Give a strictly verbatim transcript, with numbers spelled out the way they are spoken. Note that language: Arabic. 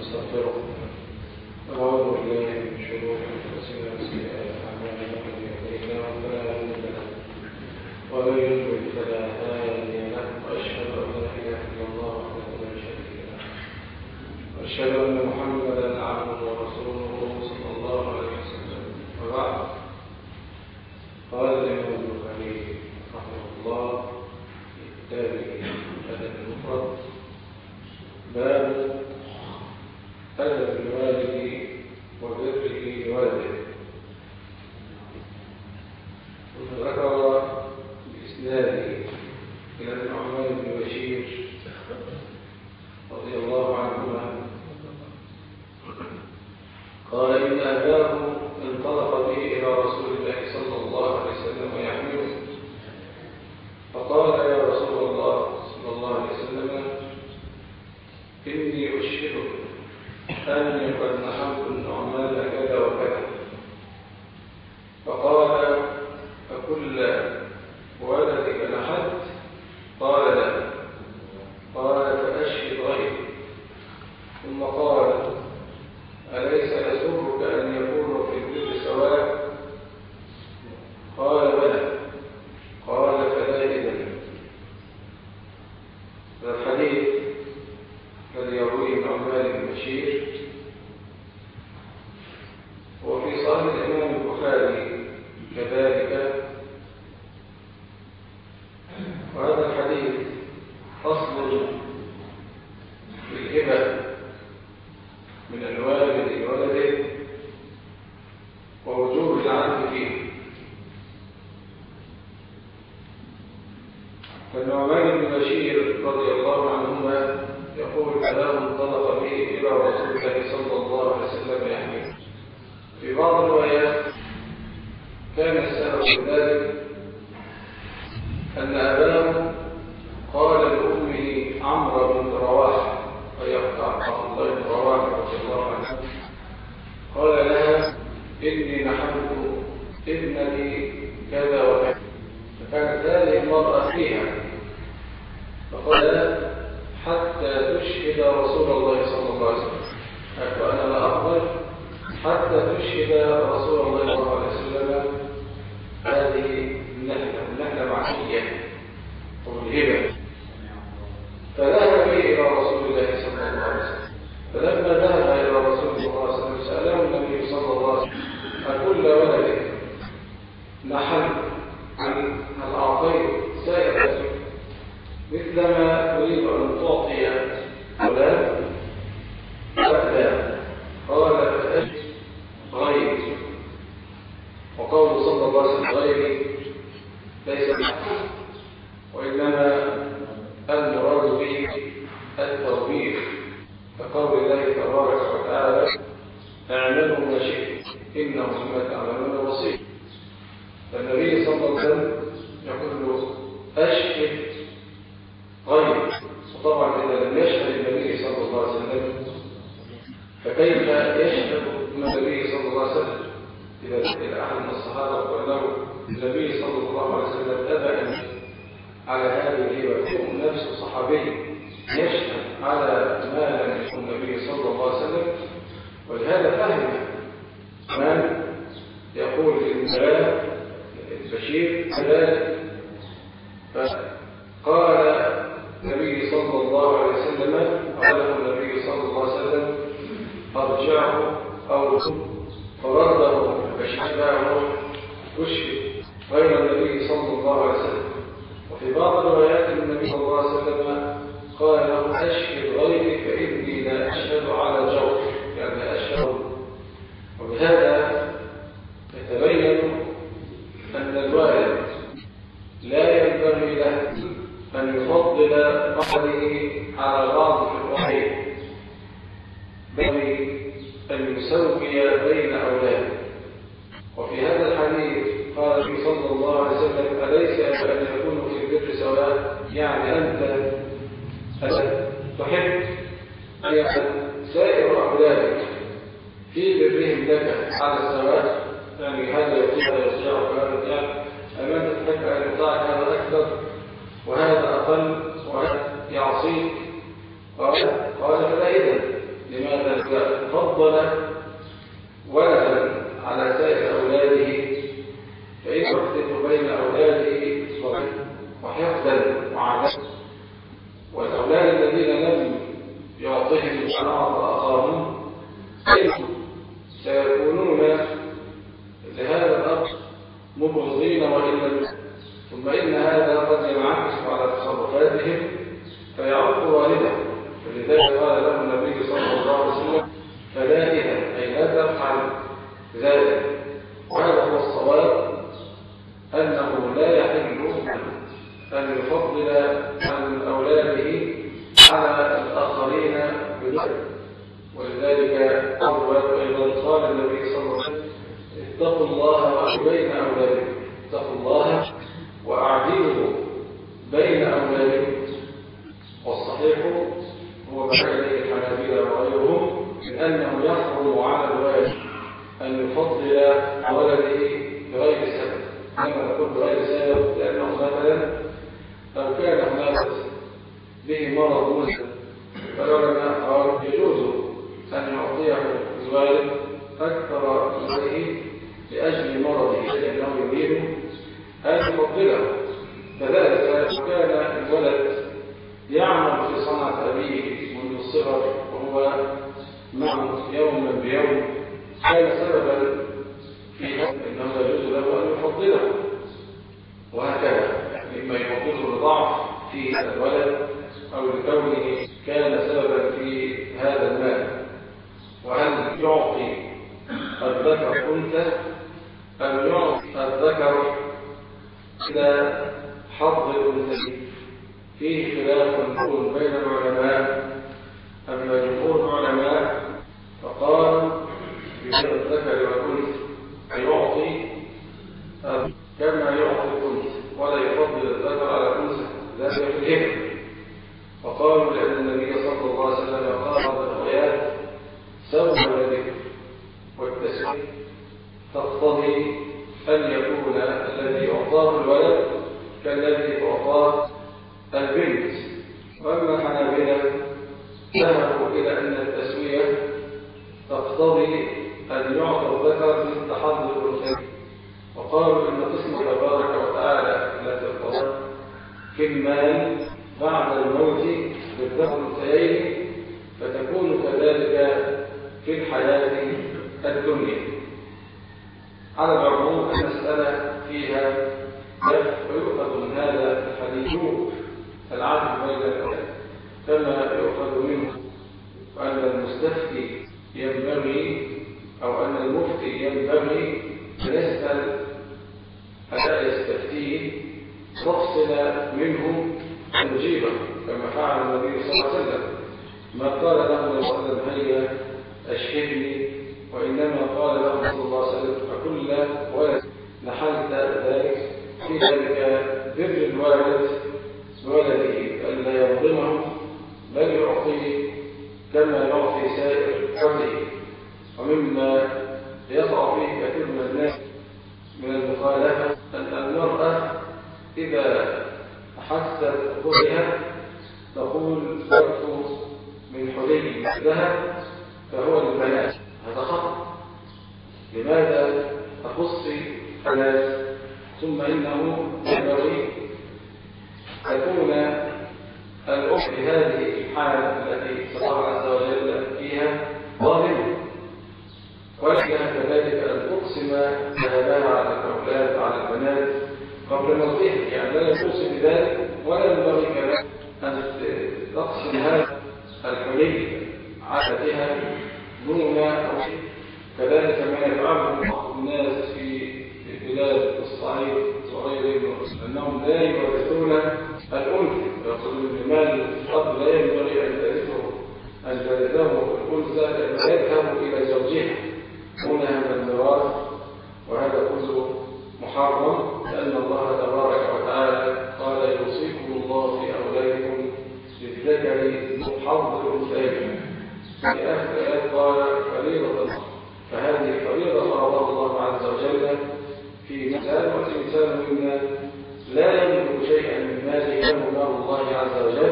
ونستغفره ونعوذ بالله من شرور انفسنا وسيئات اعمالنا من يهده الله فلا مضل له ومن يضلل فلا هادي له واشهد ان لا اله الا الله وحده لا شريك له واشهد ان محمدا عبده ورسوله صلى الله عليه وسلم. وبعد، قال الامام البخاري رحمه الله في كتابه الادب المفرد: باب أدب الوالد وبره لوالده. وذكر بإسناده إلى النعمان بن بشير رضي الله عنهما قال: إن أباه انطلق به إلى رسول الله صلى الله عليه وسلم يحمله، فقال: يا رسول الله صلى الله عليه وسلم، إني أشهدك أني قد نحمت النعمان كذا وكذا. فقال: أكل ولدك نحت؟ قال: لا. قال: فأشهد غيري. ثم قال: أليس يسرك أن يكونوا في البر سواء؟ قال: بلى. قال: فلا إذن. الحديث الذي يرويه النعمان بن بشير وفي صحيح الإمام البخاري كذلك. وهذا الحديث أصل في الهبة من الوالد لولده ووجوب العدل فيه. فالنعمان بن بشير رضي الله عنهما يقول: أباه انطلق به إلى رسول الله صلى الله عليه وسلم يحمله. في بعض الروايات كان السبب في ذلك أن أباه قال لأمه عمرو بن رواحة، وهي عبد الله بن رواحة رضي الله عنه، قال لها: إني نحمت ابنتي كذا وكذا. فكانت هذه المرأة فيها، فقال: حتى تشهد رسول الله صلى الله عليه وسلم. وأنا لا أقبل حتى تشهد رسول الله صلى الله عليه وسلم هذه النهلة النهلة معية أو الهبة. فذهب به إلى رسول الله صلى الله عليه وسلم. فلما ذهب إلى رسول الله صلى الله عليه وسلم سأله النبي صلى الله عليه وسلم: أكل ولدك نحن عن الأعطيت سائر مثلما تريد أن تعطي أولاد؟ أبدا. قال: فأجل غيري. وقوله صلى الله عليه وسلم غيري ليس بحق، وإنما المراد به التوبيخ، كقول الله تبارك وتعالى: اعملوا ما شئتم إنه بما تعملون بصير. فالنبي صلى الله عليه وسلم يقول له: أشهد غير. وطبعا إذا لم يشهد النبي صلى الله عليه وسلم فكيف يشهد النبي صلى الله عليه وسلم؟ إذا إلى أحد من الصحابة وقال له النبي صلى الله عليه وسلم أبى أن على هذه الهبة، يكون نفسه صحابي يشهد على ما لم يكن النبي صلى الله عليه وسلم. ولهذا فهم من يقول للملاك البشير ذلك. فقال النبي صلى الله عليه وسلم قال النبي صلى الله عليه وسلم: أرجعه أو فرده فشهده أشهد غير النبي صلى الله عليه وسلم. وفي بعض الروايات النبي صلى الله عليه وسلم قال له: أشهد غيري فإني لا أشهد على جور، يعني أشهد. وبهذا يتبين أن الوالد لا ينبغي له أن يفضل بعضه على بعض في الوحيد، بل أن يسوي بين أولاده. وفي هذا الحديث قال النبي صلى الله عليه وسلم: أليس أن يكونوا في البر سواء؟ يعني أنت تحب أن يكون سائر أولادك في برهم لك على السواء، يعني هذا يطيع ويرجع وهذا يرجع، أما أنت تحب أن يطاعك هذا أكثر وهذا أقل وهذا يعصيك؟ قال: فلا إذن. لماذا؟ فضل ولدا على سائر أولاده فإن يحدث بين أولاده وحفظا وعدلا، والأولاد الذين لم يعطهم الشرع آخرهم سيكونون لهذا الأمر مبغضين وإن لم، ثم إن هذا قد ينعكس على تصرفاتهم فيعق والده. فلذلك قال له النبي صلى الله عليه وسلم فلا إذا أي لا تفعل ذلك. وهذا هو الصواب، أنه لا يحل أن يفضل عن أولاده على الآخرين بدون. ولذلك أول أيضا قال النبي صلى الله عليه وسلم اتقوا الله وأعدلوا بين أولادكم، اتقوا الله وأعدلوا بين أولادكم. والصحيح هو ما عليه الحنابلة وغيرهم من أنه يحرم على الوالد أن يفضل ولده بغير سبب. إنما نقول بغير سبب لأنه مثلا لو كان هناك به مرض مسلم فالعلماء قالوا يجوز أن يعطيه الوالد أكثر عليه لأجل مرضه لأنه يريد أن يفضله. كذلك لو كان الولد يعمل في صنعة أبيه منذ الصغر وهو معه يوما بيوم كان سببا في أنه يجوز له أن يفضله، وهكذا مما يفضله لضعف في هذا الولد أو لكونه كان سببا في هذا المال. وهل يعطي الذكر أنثى أم يعطي الذكر إلى حظ الأنثى؟ فيه خلاف بين العلماء. أما جمهور العلماء فقالوا بين الذكر والأنثى يعطي كما يعطي الأنثى ولا يفضل الذكر على الأنثى ذلك في الهبة. وقالوا لأن النبي صلى الله عليه وسلم قال الآيات سوى ولدك والتسوية تقتضي أن يكون الذي أعطاه الولد كالذي أعطاه البنت. وأما الحنابلة ذهبوا إلى أن التسوية تقتضي أن يعطى الذكر مثل حظ الأنثى، وقالوا إن قسم تبارك وتعالى لا تقتضي في المال بعد الموت بالذكر الأنثيين فتكون كذلك في الحياة الدنيا. على العموم المسألة فيها ويؤخذ من هذا الحديث العدل بين الأولاد كما يؤخذ منه أن المستفتي ينبغي أو أن المفتي ينبغي أن يسأل حتى يستفتيه تفصل منه نجيبه كما فعل النبي صلى الله عليه وسلم. ما قال له صلى الله عليه وسلم هيا أشهدني، وإنما قال له صلى الله عليه وسلم فكل ولد نحلت ذلك في ذلك بر الوالد بولده ألا يظلمه بل يعطيه كما يعطي سائر ولده. ومما يقع فيه كثير من الناس من المخالفة أن المرأة إذا أحست بها تقول وقت من حلي الذهب فهو للبنات. هذا خطأ. لماذا تخصي الناس؟ ثم إنه ينبغي تكون الأم في هذه الحالة التي الله عز وجل فيها ظالمة، ولكنها كذلك أن تقسم ذهبها على الأولاد على البنات قبل موتها، يعني لا توصي بذلك ولا ينبغي كذلك أن تقسم هذا الحلي عادتها دون أو كذلك ما يفعله الناس في بلاد الصعيد وغيرهم أنهم لا يورثون الأنثى، يقولون المال الأب لا ينبغي أن ترثه أن ترثه الأنثى لأن يذهب إلى زوجها دونها من الميراث، وهذا كله محرم لأن الله تبارك وتعالى قال يوصيكم الله في أولادكم للذكر حظ الأنثيين. في آخر الآيات قال فريضة الله، فهذه فريضة فرضها الله عز وجل في إنسان، والإنسان منا لا يملك شيئا من ماله إلا مال الله عز وجل،